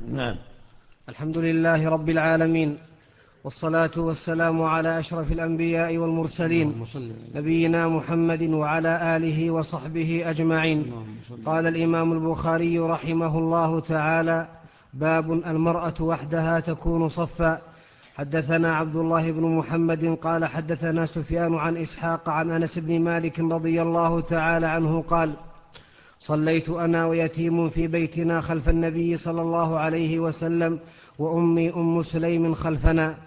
نعم. الحمد لله رب العالمين، والصلاة والسلام على أشرف الأنبياء والمرسلين نبينا محمد وعلى آله وصحبه أجمعين. قال الإمام البخاري رحمه الله تعالى: باب المرأة وحدها تكون صفا. حدثنا عبد الله بن محمد قال حدثنا سفيان عن إسحاق عن أنس بن مالك رضي الله تعالى عنه قال: صليت أنا ويتيم في بيتنا خلف النبي صلى الله عليه وسلم وأمي أم سليم خلفنا.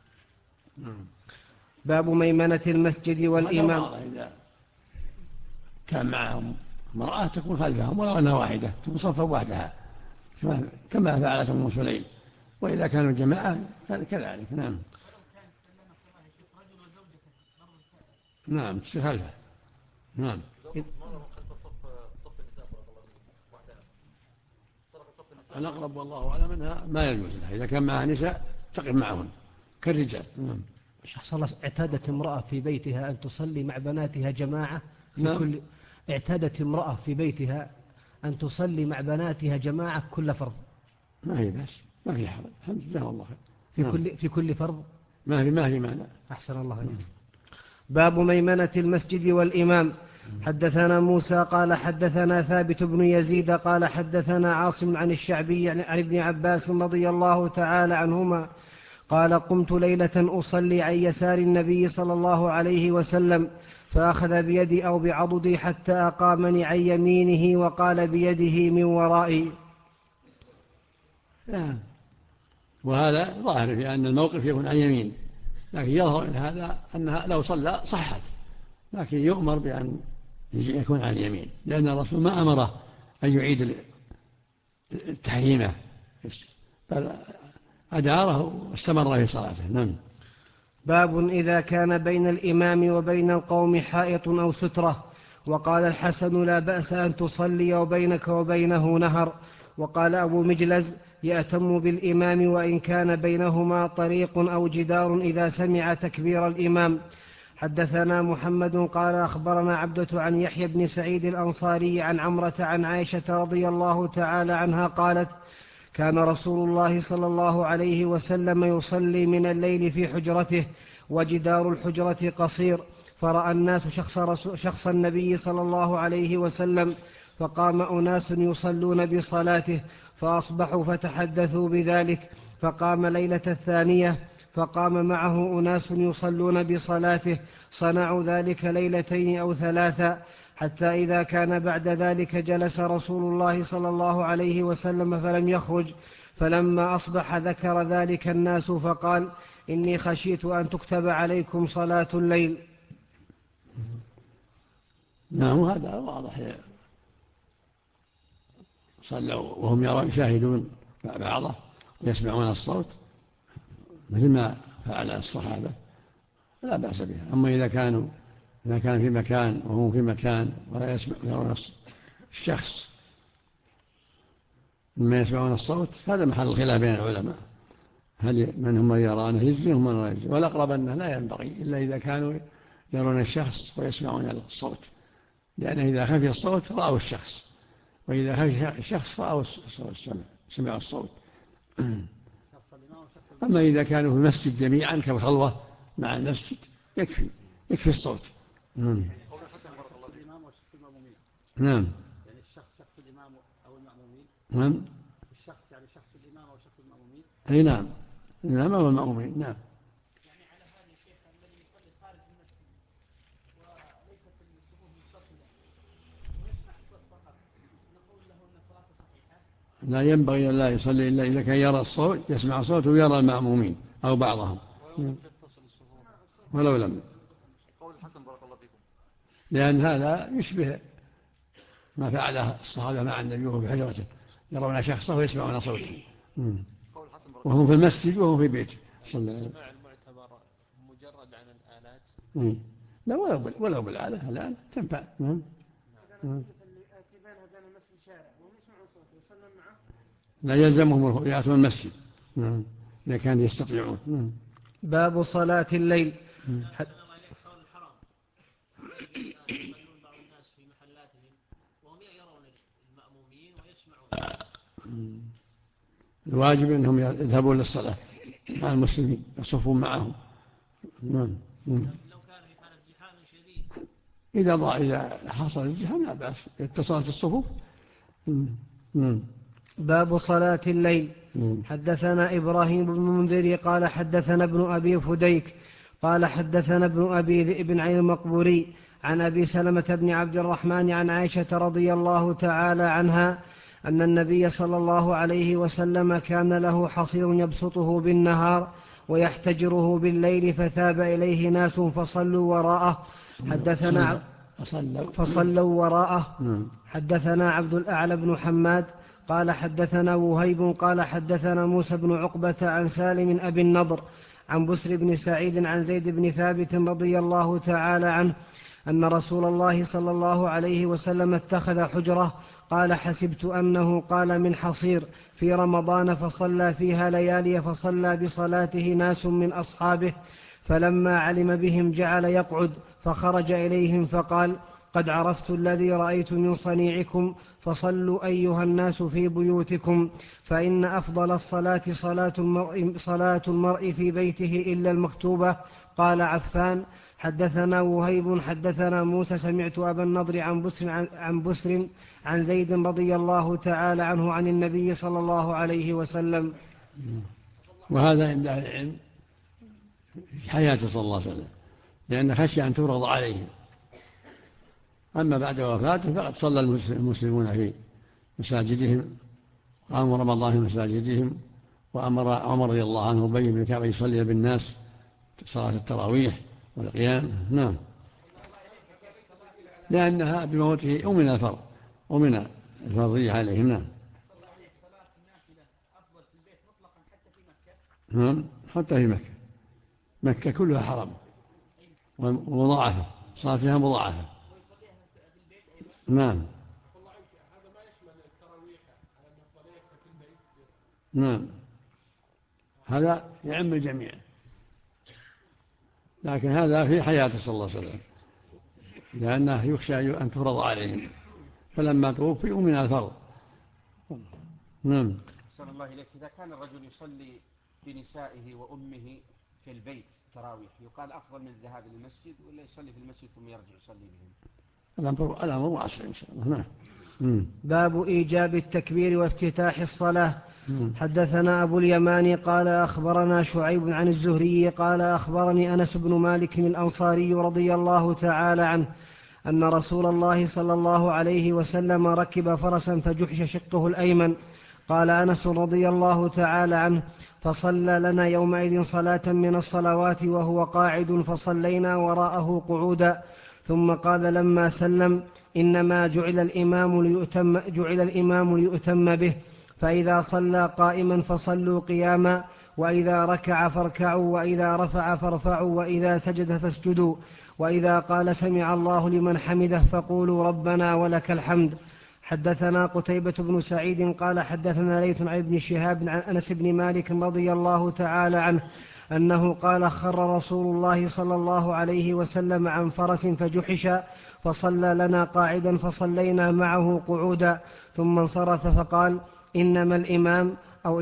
باب ميمنة المسجد والإمام. إذا كان معهم امرأة تكون خلفهم ولو أنها واحدة تكون صفا وحدها كما فعلت أم سليم، وإذا كانوا جماعة كذلك. نعم. نعم تصير خلفها. نعم. الأقرب والله أعلم أنها ما يجوز لها إذا كان معها نساء تقف معهن كالرجال. نعم. اعتادت امرأة في بيتها أن تصلي مع بناتها جماعة في نعم. كل اعتادت امرأة في بيتها أن تصلي مع بناتها جماعة كل فرض. ما هي بس ما في حرج. الحمد لله والله في كل فرض ما في معنى. أحسن الله إليك. باب ميمنة المسجد والإمام. حدثنا موسى قال حدثنا ثابت بن يزيد قال حدثنا عاصم عن الشعبي عن ابن عباس رضي الله تعالى عنهما قال: قمت ليلة أصلي عن يسار النبي صلى الله عليه وسلم فأخذ بيدي أو بعضدي حتى أقامني عن يمينه وقال بيده من ورائي. وهذا ظاهر في أن الموقف يكون عن يمين، لكن يظهر من هذا أنها لو صلى صحت، لكن يؤمر بأن يكون عن يمين، لأن الرسول ما أمره أن يعيد التحريمة بل أداره واستمر في صلاته. نعم. باب إذا كان بين الإمام وبين القوم حائط أو سترة. وقال الحسن: لا بأس أن تصلي وبينك وبينه نهر. وقال أبو مجلز: يأتم بالإمام وإن كان بينهما طريق أو جدار إذا سمع تكبير الإمام. حدثنا محمد قال أخبرنا عبدة عن يحيى بن سعيد الأنصاري عن عمرة عن عائشة رضي الله تعالى عنها قالت: كان رسول الله صلى الله عليه وسلم يصلي من الليل في حجرته وجدار الحجرة قصير، فرأى الناس شخص النبي صلى الله عليه وسلم، فقام أناس يصلون بصلاته فأصبحوا فتحدثوا بذلك، فقام ليلة الثانية فقام معه أناس يصلون بصلاته، صنعوا ذلك ليلتين أو ثلاثا، حتى إذا كان بعد ذلك جلس رسول الله صلى الله عليه وسلم فلم يخرج، فلما أصبح ذكر ذلك الناس فقال: إني خشيت أن تكتب عليكم صلاة الليل. نعم. هذا واضح، صلوا وهم يشاهدون بعضه ويسمعون الصوت مثل ما فعل الصحابة لا بأس بها. أما إذا كان في مكان وهم في مكان ولا يسمعون الشخص مما يسمعون الصوت، هذا محل الخلاف بين العلماء، هل من هم يرى أنه يجزي ومن لا يجزي، والأقرب أنه لا ينبغي إلا إذا كانوا يرون الشخص ويسمعون الصوت، لأنه إذا خفي الصوت رأوا الشخص، وإذا خفي الشخص رأوا سمعوا الصوت. أما إذا كانوا في المسجد جميعا كالخلوة مع المسجد يكفي الصوت. قول الحسن بارك الله فيك. الإمام وشخص المأمومين. نعم. يعني شخص الإمام أو المأمومين. نعم. الشخص يعني شخص الإمام أو شخص المأمومين. أي نعم. الإمام أو المأمومين. نعم. يعني على هذا الشيخ الذي يصلي خارج المسجد وليست الصفوف متصلة ويسمع الصوت فقط، نقول له أن صلاته صحيحة؟ لا ينبغي أن لا يصلي إلا إذا كان يرى الصوت، يسمع الصوت ويرى المأمومين أو بعضهم ولو لم. قول الحسن بارك الله فيكم. لأن هذا يشبه ما فعله الصحابة مع النبي وهو في حجرته، يرون شخصه ويسمعون صوته وهم في المسجد وهم في بيته. السماع المعتبر مجرد عن الآلات؟ لا ولو بالآلة الآن تنفع. لا يلزمهم يأتون المسجد إذا كانوا يستطيعون. باب صلاة الليل. يصلون بعض الناس في محلاتهم وهم يرون المأمومين ويسمعون. الواجب أنهم يذهبون للصلاة مع المسلمين يصفون معهم. نعم. لو كان في حالة زحام شديد إذا حصل الزحام لا بأس اتصالت الصفوف. باب صلاة الليل. حدثنا إبراهيم بن المنذر قال حدثنا ابن أبي فديك قال حدثنا ابن أبي ذئب عن المقبوري عن أبي سلمة بن عبد الرحمن عن عائشة رضي الله تعالى عنها أن النبي صلى الله عليه وسلم كان له حصير يبسطه بالنهار ويحتجره بالليل فثاب إليه ناس فصلوا وراءه. حدثنا عبد الأعلى بن حماد قال حدثنا وهيب قال حدثنا موسى بن عقبة عن سالم أبي النضر عن بسر بن سعيد عن زيد بن ثابت رضي الله تعالى عنه أن رسول الله صلى الله عليه وسلم اتخذ حجرة قال حسبت أنه قال من حصير في رمضان فصلى فيها ليالي فصلى بصلاته ناس من أصحابه فلما علم بهم جعل يقعد فخرج إليهم فقال قد عرفت الذي رأيت من صنيعكم فصلوا أيها الناس في بيوتكم فإن أفضل الصلاة صلاة المرء في بيته إلا المكتوبة. قال عفان حدثنا وهيب حدثنا موسى سمعت أبا النضر عن بسر عن زيد رضي الله تعالى عنه عن النبي صلى الله عليه وسلم. وهذا عند أهل العلم في حياته صلى الله عليه وسلم لأن خشي أن تفرض عليهم. أما بعد وفاته فقد صلى المسلمون في مساجدهم قاموا رمضان في مساجدهم وأمر عمر رضي الله عنه أبي بن كعب يصلي بالناس صلاة التراويح والقيام. نعم. لأنها بموته أمن الفرضية عليهم. نعم. نعم حتى في مكة كلها حرم ومضاعفة صار فيها مضاعفة. نعم. نعم هذا يعم الجميع لكن هذا في حياته صلى الله عليه وسلم لأنه يخشى أن تفرض عليهم فلما توفي من الفرض. نعم. صلى الله إليك إذا كان الرجل يصلي بنسائه وأمه في البيت تراويح يقال أفضل من الذهاب للمسجد ولا يصلي في المسجد ثم يرجع يصلي بهم؟ الأمر واسع إن شاء الله. نعم. باب إيجاب التكبير وافتتاح الصلاة. حدثنا أبو اليمان قال أخبرنا شعيب عن الزهري قال أخبرني أنس بن مالك الأنصاري رضي الله تعالى عنه أن رسول الله صلى الله عليه وسلم ركب فرسا فجحش شقه الأيمن. قال أنس رضي الله تعالى عنه فصلى لنا يومئذ صلاة من الصلوات وهو قاعد فصلينا وراءه قعودا ثم قال لما سلم إنما جعل الإمام ليؤتم به فإذا صلى قائما فصلوا قياما وإذا ركع فاركعوا وإذا رفع فارفعوا وإذا سجد فاسجدوا وإذا قال سمع الله لمن حمده فقولوا ربنا ولك الحمد. حدثنا قتيبة بن سعيد قال حدثنا ليث عن ابن شهاب عن أنس بن مالك رضي الله تعالى عنه أنه قال خر رسول الله صلى الله عليه وسلم عن فرس فجحش فصلى لنا قاعدا فصلينا معه قعودا ثم انصرف فقال إنما الإمام أو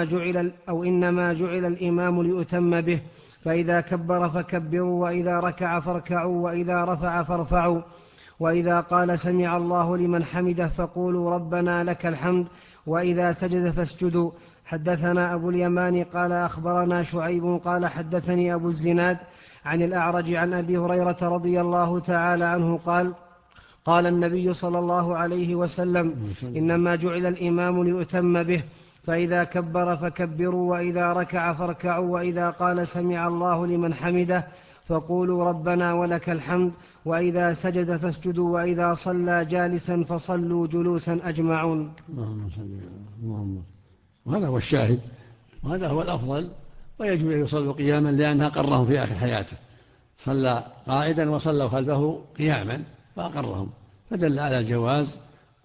إنما جعل الإمام ليؤتم به فإذا كبر فكبروا وإذا ركع فاركعوا وإذا رفع فارفعوا وإذا قال سمع الله لمن حمده فقولوا ربنا لك الحمد وإذا سجد فاسجدوا. حدثنا أبو اليمان قال أخبرنا شعيب قال حدثني أبو الزناد عن الأعرج عن أبي هريرة رضي الله تعالى عنه قال النبي صلى الله عليه وسلم إنما جعل الإمام ليؤتم به فإذا كبر فكبروا وإذا ركع فاركعوا وإذا قال سمع الله لمن حمده فقولوا ربنا ولك الحمد وإذا سجد فاسجدوا وإذا صلى جالسا فصلوا جلوسا أجمعون. اللهم. وهذا هو الشاهد وهذا هو الأفضل ويجب أن يصلوا قياما لأنها قرهم في آخر حياته صلى قاعدا وصلوا خلفه قياما فأقرهم فدل على الجواز.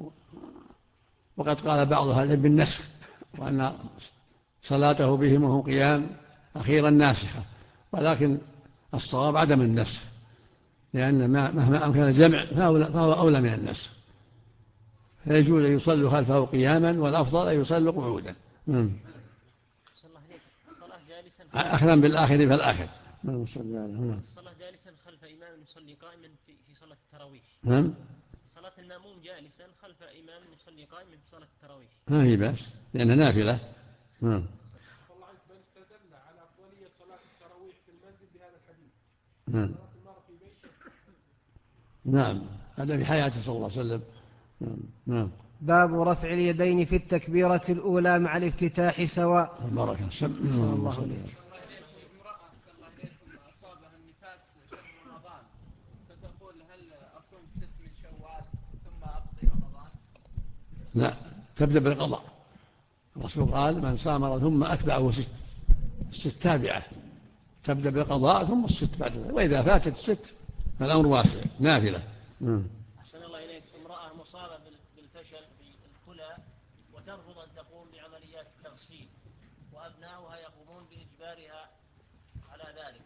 وقد قال بعض أهل العلم بالنسخ وأن صلاته بهم وهم قيام أخيرا ناسخة ولكن الصواب عدم النسخ لأن مهما أمكن الجمع فهو أولى من النسخ فيجوز أن يصلوا خلفه قياما والأفضل أن يصلوا قعودا صلى الله عليك الصلاة جالسا أخذا بالآخر فالآخر. الصلاة جالسا خلف إمام يصلي قائما في صلاة التراويح. نعم. صلاة المأموم جالسا خلف إمام يصلي قائما في صلاة التراويح. ما هي بأس لأنها نافلة. نعم. والله عنك من استدل على أفضلية صلاة التراويح في المنزل بهذا الحديث. نعم. صلاة المرء في بيته. نعم هذا في حياته صلى الله عليه وسلم. نعم. باب رفع اليدين في التكبيرة الأولى مع الافتتاح سواء. بارك صلى الله عليه. امرأة صلى الله عليكم أصابها النفاس شهر رمضان فتقول هل أصوم 6 من شوال ثم أقضي رمضان؟ لا تبدأ بالقضاء. الرسول قال من صام ثم أتبعه 6 تابعة، تبدأ بالقضاء ثم الست بعد ذلك، وإذا فاتت 6 فالأمر واسع نافلة. أحسن الله إليك. امرأة مصابة بالفشل في الكلى وترفض أن تقوم بعمليات التغسيل وأبناؤها يقومون بإجبارها على ذلك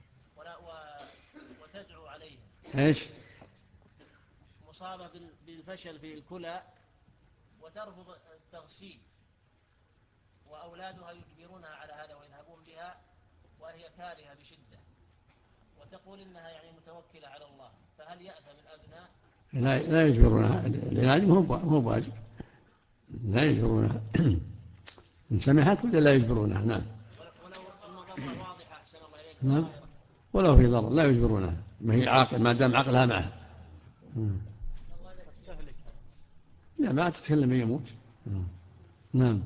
وتدعو عليهم. إيش؟ مصابة بالفشل في الكلى وترفض التغسيل وأولادها يجبرونها على هذا ويذهبون بها وهي كارهة بشدة وتقول إنها يعني متوكلة على الله، فهل يأثم الأبناء؟ لا يجبرونها، العلاج مو واجب، لا يجبرونها. إن سمحت ولا لا يجبرونها. نعم. ولو المضرة واضحة أحسن الله إليك. نعم. ولو في ضرر لا يجبرونها، ما هي عاقل ما دام عقلها معها. لا ما تتكلم يموت. نعم.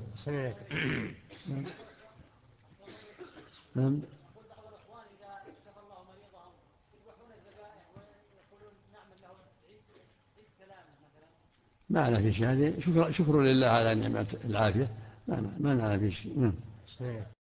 نعم. بعض الإخوان إذا شفى الله مريضهم يذبحون الذبائح ويقولون نعمل له عيد سلامة مثلا. ما لا في شيء، هذه شكر لله على نعمة العافية، ما لا في شيء.